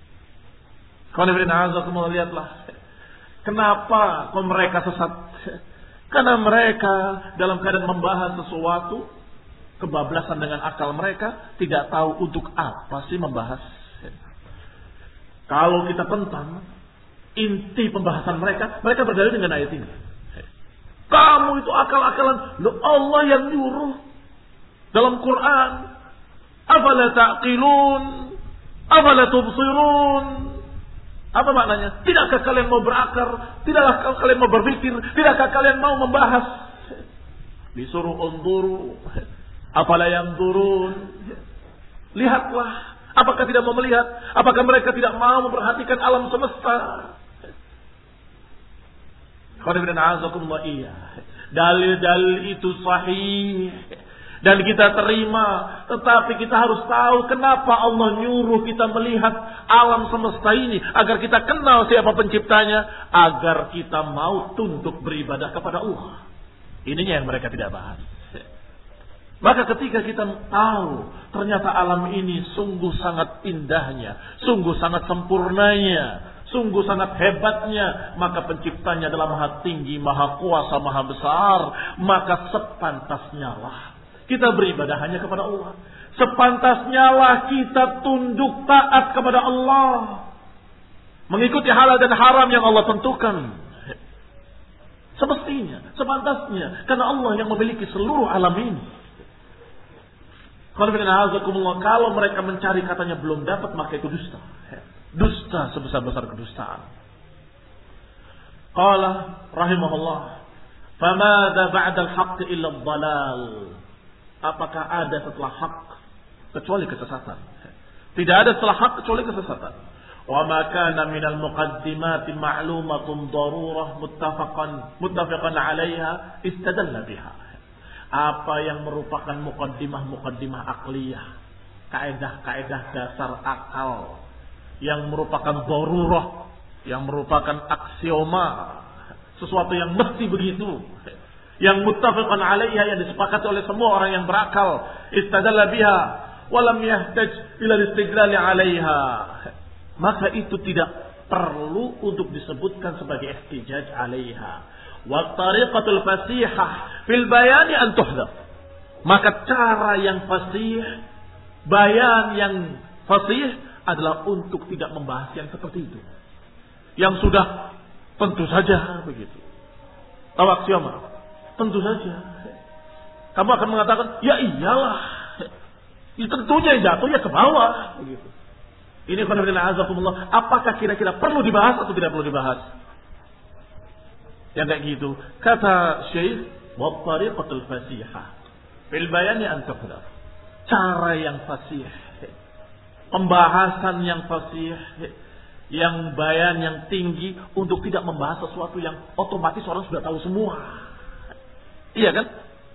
Lihatlah. Kenapa kok mereka sesat? Karena mereka dalam keadaan membahas sesuatu, kebablasan dengan akal mereka, tidak tahu untuk apa sih membahas. Kalau kita tentang inti pembahasan mereka, mereka berdalil dengan ayat ini. Kamu itu akal-akalan, loh Allah yang nyuruh. dalam Quran. Afala ta'qilun? Afala tubsirun? Apa maknanya? Tidakkah kalian mau berakar? Tidakkah kalian mau berpikir? Tidakkah kalian mau membahas? Disuruh unzuru. Afala yanzurun? Lihatlah. Apakah tidak mau melihat? Apakah mereka tidak mau memperhatikan alam semesta? Iya. Dalil-dalil itu sahih dan kita terima, tetapi kita harus tahu kenapa Allah nyuruh kita melihat alam semesta ini, agar kita kenal siapa penciptanya, agar kita mau tunduk beribadah kepada Allah. Ininya yang mereka tidak bahas. Maka ketika kita tahu ternyata alam ini sungguh sangat indahnya, sungguh sangat sempurnanya, sungguh sangat hebatnya, maka penciptanya adalah maha tinggi, maha kuasa, maha besar, maka sepantasnya lah kita beribadah hanya kepada Allah. Sepantasnya lah kita tunduk taat kepada Allah, mengikuti halal dan haram yang Allah tentukan. Semestinya, sepantasnya, karena Allah yang memiliki seluruh alam ini. Kalau mereka mencari katanya belum dapat, maka itu dusta. Dusta sebesar-besar kedustaan. Qala rahimahullah, "Famadza ba'da al-haqq illa ad-dhalal?" Apakah ada setelah hak kecuali kesesatan? Tidak ada setelah hak kecuali kesesatan. Wa ma kana minal muqaddimati ma'lumatun darurah muttafaqan muttafaqan 'alaiha istadalla biha. Apa yang merupakan muqaddimah-muqaddimah akliyah, kaidah-kaidah dasar akal yang merupakan darurah, yang merupakan aksioma, sesuatu yang mesti begitu, yang muttafaqan 'alaiha, yang disepakati oleh semua orang yang berakal, istadalla biha wa lam yahtaj ila istidlal 'alaiha, maka itu tidak perlu untuk disebutkan sebagai ihtijaj 'alaiha. Wa tariqatul fasihah fil bayani an tuhdhaf, maka cara yang fasih, bayan yang fasih adalah untuk tidak membahas yang seperti itu, yang sudah tentu saja begitu. Tahu aksioma? Tentu saja. Kamu akan mengatakan, ya iyalah, ya tentunya jatuhnya ke bawah begitu. Ini qanafidina azakumullah. Apakah kira-kira perlu dibahas atau tidak perlu dibahas? Yang kayak gitu. Kata Syekh, wa tariqatul fasihah fil bayani an tuhdhaf. Cara yang fasih, pembahasan yang fasih, yang bayan yang tinggi, untuk tidak membahas sesuatu yang otomatis orang sudah tahu semua. Iya kan?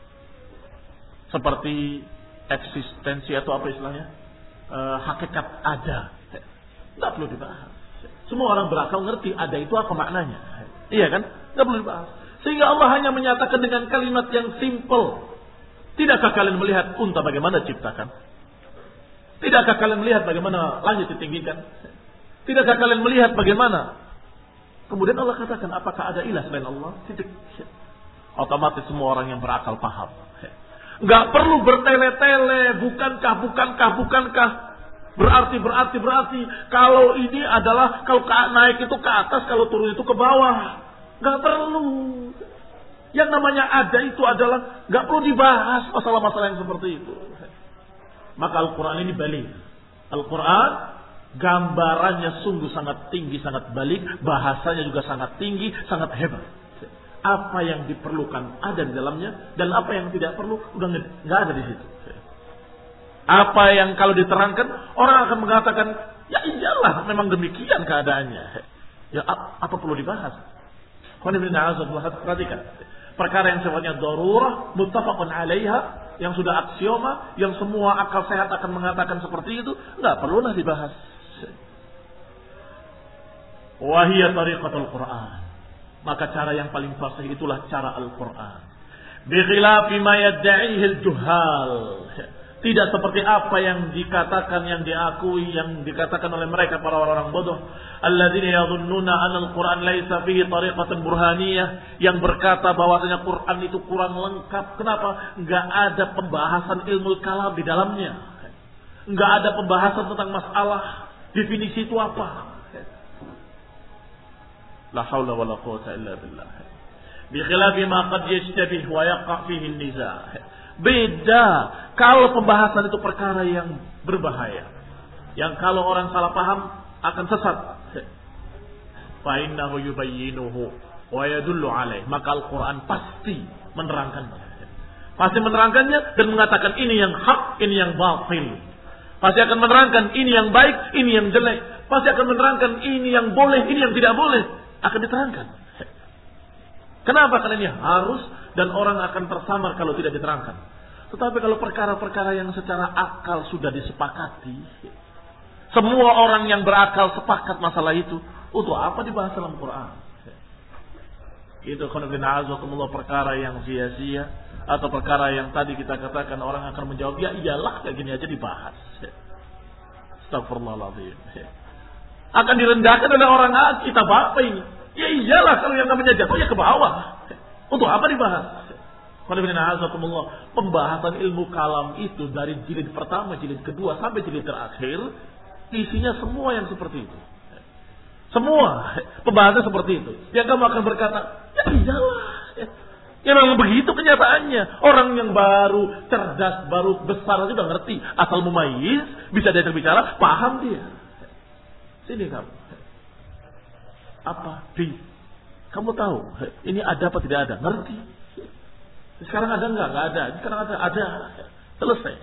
Seperti eksistensi atau apa istilahnya, e, hakikat ada, tidak perlu dibahas. Semua orang berakal ngerti ada itu apa maknanya. Iya kan? Tidak perlu dibahas. Sehingga Allah hanya menyatakan dengan kalimat yang simple. Tidakkah kalian melihat unta bagaimana diciptakan? Tidakkah kalian melihat bagaimana langit ditinggikan? Tidakkah kalian melihat bagaimana? Kemudian Allah katakan, apakah ada ilah selain Allah? Titik. Otomatis semua orang yang berakal paham. Enggak perlu bertele-tele, bukankah, bukankah, bukankah. Berarti, berarti, berarti. Kalau ini adalah, kalau naik itu ke atas, kalau turun itu ke bawah. Enggak perlu. Yang namanya ada itu adalah enggak perlu dibahas masalah-masalah yang seperti itu. Maka Al-Quran ini balik. Al-Quran gambarannya sungguh sangat tinggi, sangat balik. Bahasanya juga sangat tinggi, sangat hebat. Apa yang diperlukan ada di dalamnya, dan apa yang tidak perlu udah nggak ada di situ. Apa yang kalau diterangkan orang akan mengatakan, ya iyalah memang demikian keadaannya. Ya apa perlu dibahas? Perhatikan. Perkara yang sifatnya darurah, muttafaqun 'alaiha, yang sudah aksioma, yang semua akal sehat akan mengatakan seperti itu, nggak perlulah dibahas. Wa hiya tariqatul Qur'an. Maka cara yang paling fasih itulah cara Al-Quran. Bi khilafi ma yad'ihi al-juhal. Tidak seperti apa yang dikatakan, yang diakui, yang dikatakan oleh mereka para orang-orang bodoh. Alladzina yadhunnuna anna al-Quran laisa fihi tariqatun burhaniyah, yang berkata bahwasanya Quran itu kurang lengkap. Kenapa? Enggak ada pembahasan ilmu kalam di dalamnya. Enggak ada pembahasan tentang masalah definisi itu apa. La haula wala quwwata illa billah. Bi khilafi ma qad yashtabih wa yaqa' fihi an-niza'. Beda kalau pembahasan itu perkara yang berbahaya, yang kalau orang salah paham akan sesat. Fa innahu yubayyinuhu wa yadullu alaih. Maka Al-Quran pasti menerangkannya. Pasti menerangkannya dan mengatakan ini yang hak, ini yang batil. Pasti akan menerangkan ini yang baik, ini yang jelek. Pasti akan menerangkan ini yang boleh, ini yang tidak boleh. Akan diterangkan. Kenapa? Karena ini harus dan orang akan tersamar kalau tidak diterangkan. Tetapi kalau perkara-perkara yang secara akal sudah disepakati, semua orang yang berakal sepakat masalah itu, untuk apa dibahas dalam Quran? Itu khonibinahazakumullah perkara yang sia-sia, atau perkara yang tadi kita katakan orang akan menjawab, ya iyalah kayak gini aja dibahas. Astagfirullahaladzim. Akan direndahkan oleh orang, ah, kita apa ini? Ya iyalah kalau yang namanya jatuh ya ke bawah. Untuk apa dibahas? Khonibinahazakumullah, pembahasan ilmu kalam itu dari jilid pertama, jilid kedua sampai jilid terakhir, isinya semua yang seperti itu. Semua pembahasan seperti itu. Yang kamu akan berkata, ya iyalah. Ya memang begitu kenyataannya. Orang yang baru cerdas, baru besar aja udah ngerti. Asal mumayyiz, bisa diajak bicara, paham dia. Sini kamu. Apa? Di. Kamu tahu, ini ada apa tidak ada? Ngerti. Sekarang ada enggak? Enggak ada. Sekarang ada. Ada. Selesai.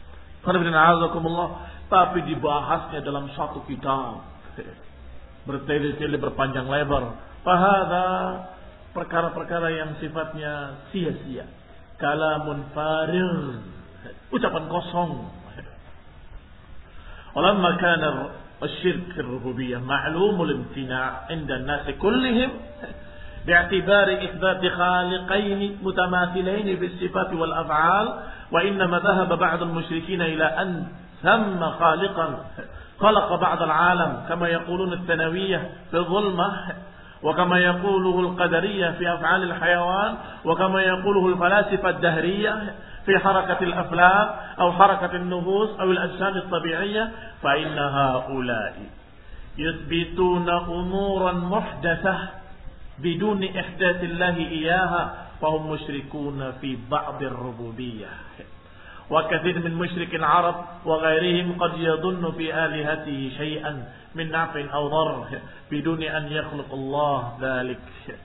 Tapi dibahasnya dalam satu kitab. Bertele-tele, berpanjang lebar. Fahadha perkara-perkara yang sifatnya sia-sia. Kalamun farir. Ucapan kosong. Walamma kana الشرك في الربوبية معلوم الامتناع عند الناس كلهم باعتبار إثبات خالقين متماثلين في الصفات والأفعال وإنما ذهب بعض المشركين إلى أن ثم خالقا خلق بعض العالم كما يقولون الثانوية في الظلمة وكما يقوله القدرية في أفعال الحيوان وكما يقوله الفلاسفة الدهرية في حركة الأفلاك أو حركة النفوس أو الأجسام الطبيعية فإن هؤلاء يثبتون أمورا محدثة بدون إحداث الله إياها فهم مشركون في بعض الربوبية وكثير من مشرك العرب وغيرهم قد يظن في آلهته شيئا من نفع أو ضر بدون أن يخلق الله ذلك.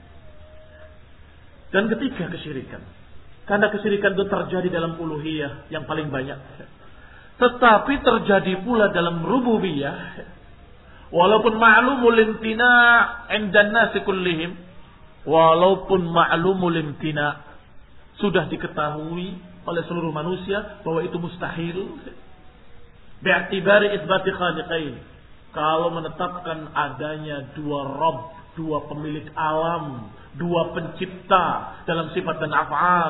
Dan ketiga kesyirikan, karena kesyirikan itu terjadi dalam uluhiyah yang paling banyak, tetapi terjadi pula dalam rububiyah. Walaupun ma'lumul imtina' 'indan nasi kullihim, walaupun ma'lumul imtina' sudah diketahui oleh seluruh manusia bahwa itu mustahil. Bi'tibari itsbati khaliqain, kalau menetapkan adanya dua Rabb, dua pemilik alam, dua pencipta dalam sifat dan af'al,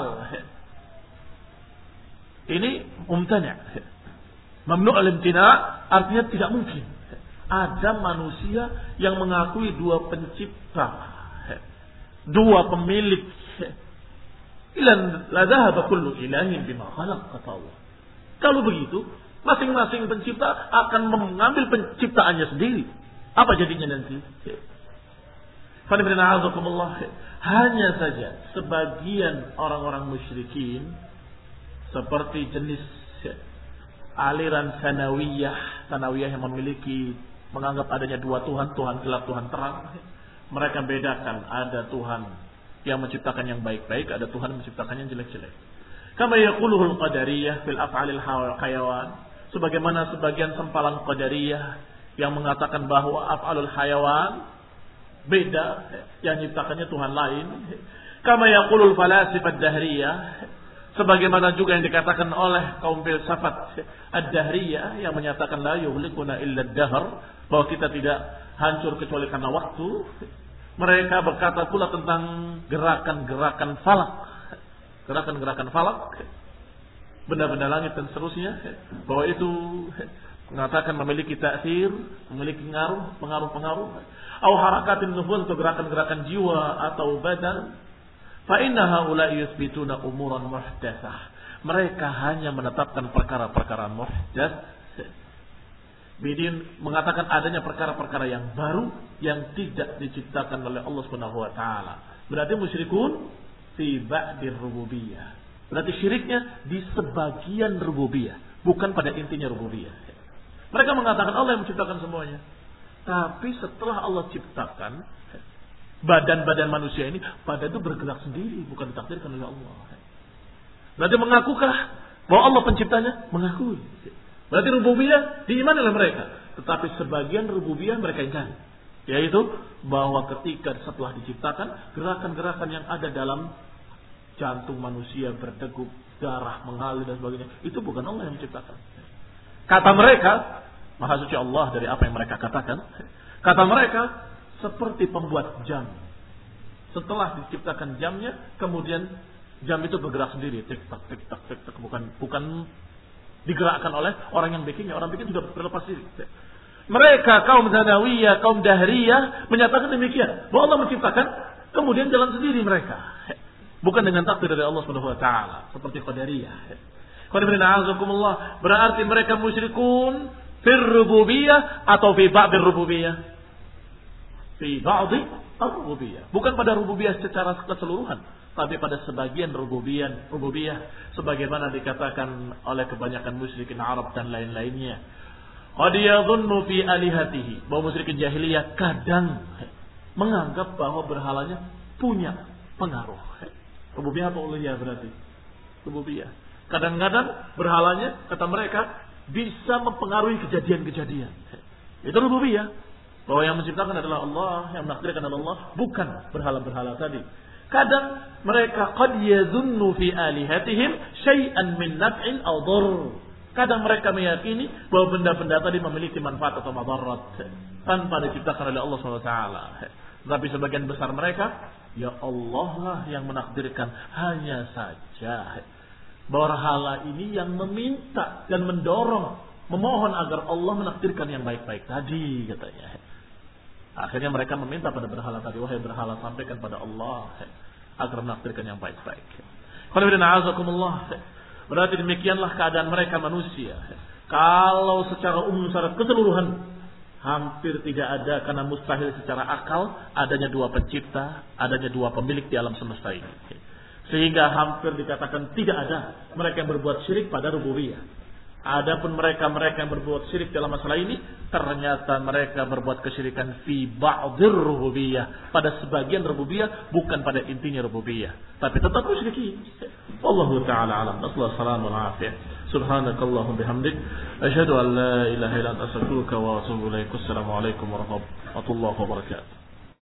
ini mumtani'. Mamnu' al-imtina' artinya tidak mungkin ada manusia yang mengakui dua pencipta, dua pemilik. Ilan la dhahaba kullu ilahin bima khalaq, kata Allah. Kalau begitu, masing-masing pencipta akan mengambil penciptaannya sendiri. Apa jadinya nanti? Hanya saja sebagian orang-orang musyrikin seperti jenis aliran sanawiyah, sanawiyah yang memiliki menganggap adanya dua Tuhan, Tuhan gelap, Tuhan terang. Mereka bedakan ada Tuhan yang menciptakan yang baik-baik, ada Tuhan yang menciptakan yang jelek-jelek. Kama yaquluhul qadariyah fil af'alil hayawan, sebagaimana sebagian sempalan qadariyah yang mengatakan bahwa af'alul hayawan beda, yang menciptakannya Tuhan lain. Kama yaqulul falasifah dahriyah, sebagaimana juga yang dikatakan oleh kaum filsafat ad-dahriyah yang menyatakan la yuhlikuna illa ad-dahr, bahwa kita tidak hancur kecuali karena waktu. Mereka berkata pula tentang gerakan-gerakan falak, gerakan-gerakan falak, benda-benda langit dan seterusnya, bahwa itu mengatakan memiliki ta'thir, memiliki pengaruh, pengaruh-pengaruh, atau harakatin nufus, atau gerakan-gerakan jiwa atau badan. Fa inna haula'i yuthbituna umuran muhdatsah. Mereka hanya menetapkan perkara-perkara muhdats. Bidin mengatakan adanya perkara-perkara yang baru yang tidak diciptakan oleh Allah Subhanahu wa taala. Berarti musyrikun fi ba'dir rububiyah. Berarti syiriknya di sebagian rububiyah, bukan pada intinya rububiyah. Mereka mengatakan Allah yang menciptakan semuanya. Tapi setelah Allah ciptakan badan-badan manusia ini, badan itu bergerak sendiri, bukan ditakdirkan oleh Allah. Berarti mengakukah bahwa Allah penciptanya? Mengakui. Berarti rububiyah diimani oleh mereka. Tetapi sebagian rububiyah mereka ingkari. Yaitu bahwa ketika setelah diciptakan, gerakan-gerakan yang ada dalam jantung manusia berdegup, darah mengalir dan sebagainya, itu bukan Allah yang menciptakan. Kata mereka, Maha suci Allah dari apa yang mereka katakan. Kata mereka, seperti pembuat jam. Setelah diciptakan jamnya, kemudian jam itu bergerak sendiri, tik tak tik tak tik tak, bukan bukan digerakkan oleh orang yang bikinnya. Orang bikin sudah berlepas diri. Mereka kaum Zanawiyah, kaum Dahriyah menyatakan demikian, bahwa Allah menciptakan, kemudian jalan sendiri mereka. Bukan dengan takdir dari Allah Subhanahu wa taala, seperti Qadariyah. Qadariyah berarti mereka musyrikun fir rububiyah atau fi ba'd rububiyah. Fi ba'd ar-rububiyah. Bukan pada rububiyah secara keseluruhan, tapi pada sebagian rububiyah, rububiyah sebagaimana dikatakan oleh kebanyakan musyrikin Arab dan lain-lainnya. Qad yadhunnu fi alihatihi, bahwa musyrikin jahiliyah kadang menganggap bahwa berhalanya punya pengaruh. Rububiyah apa uluhiyah berarti? Rububiyah. Kadang-kadang berhalanya, kata mereka, bisa mempengaruhi kejadian-kejadian. Itu rububiyah. Bahwa yang menciptakan adalah Allah, yang menakdirkan adalah Allah, bukan berhala-berhala tadi. Kadang mereka qad yadhunnu fi alihatihim syai'an min naf'in aw dhurr. Kadang mereka meyakini bahwa benda-benda tadi memiliki manfaat atau madarat tanpa diciptakan oleh Allah subhanahu wa taala. Tapi sebagian besar mereka, ya Allah lah yang menakdirkan, hanya saja berhala ini yang meminta dan mendorong, memohon agar Allah menakdirkan yang baik-baik tadi, katanya. Akhirnya mereka meminta pada berhala tadi, wahai berhala, sampaikan pada Allah agar menakdirkan yang baik-baik. Berarti demikianlah keadaan mereka manusia. Kalau secara umum, secara keseluruhan, hampir tidak ada, karena mustahil secara akal adanya dua pencipta, adanya dua pemilik di alam semesta ini. Sehingga hampir dikatakan tidak ada mereka yang berbuat syirik pada rububiyah. Adapun mereka-mereka yang berbuat syirik dalam masalah ini, ternyata mereka berbuat kesyirikan fi ba'dzir rububiyah, pada sebagian rububiyah, bukan pada intinya rububiyah, tapi tetap musyrikin. Wallahu ta'ala alam. Wassalamu alaikum. Subhanakallahumma bihamdik, asyhadu an la ilaha illa anta astaghfiruka wa atubu ilaik. Assalamu alaikum warahmatullahi wabarakatuh.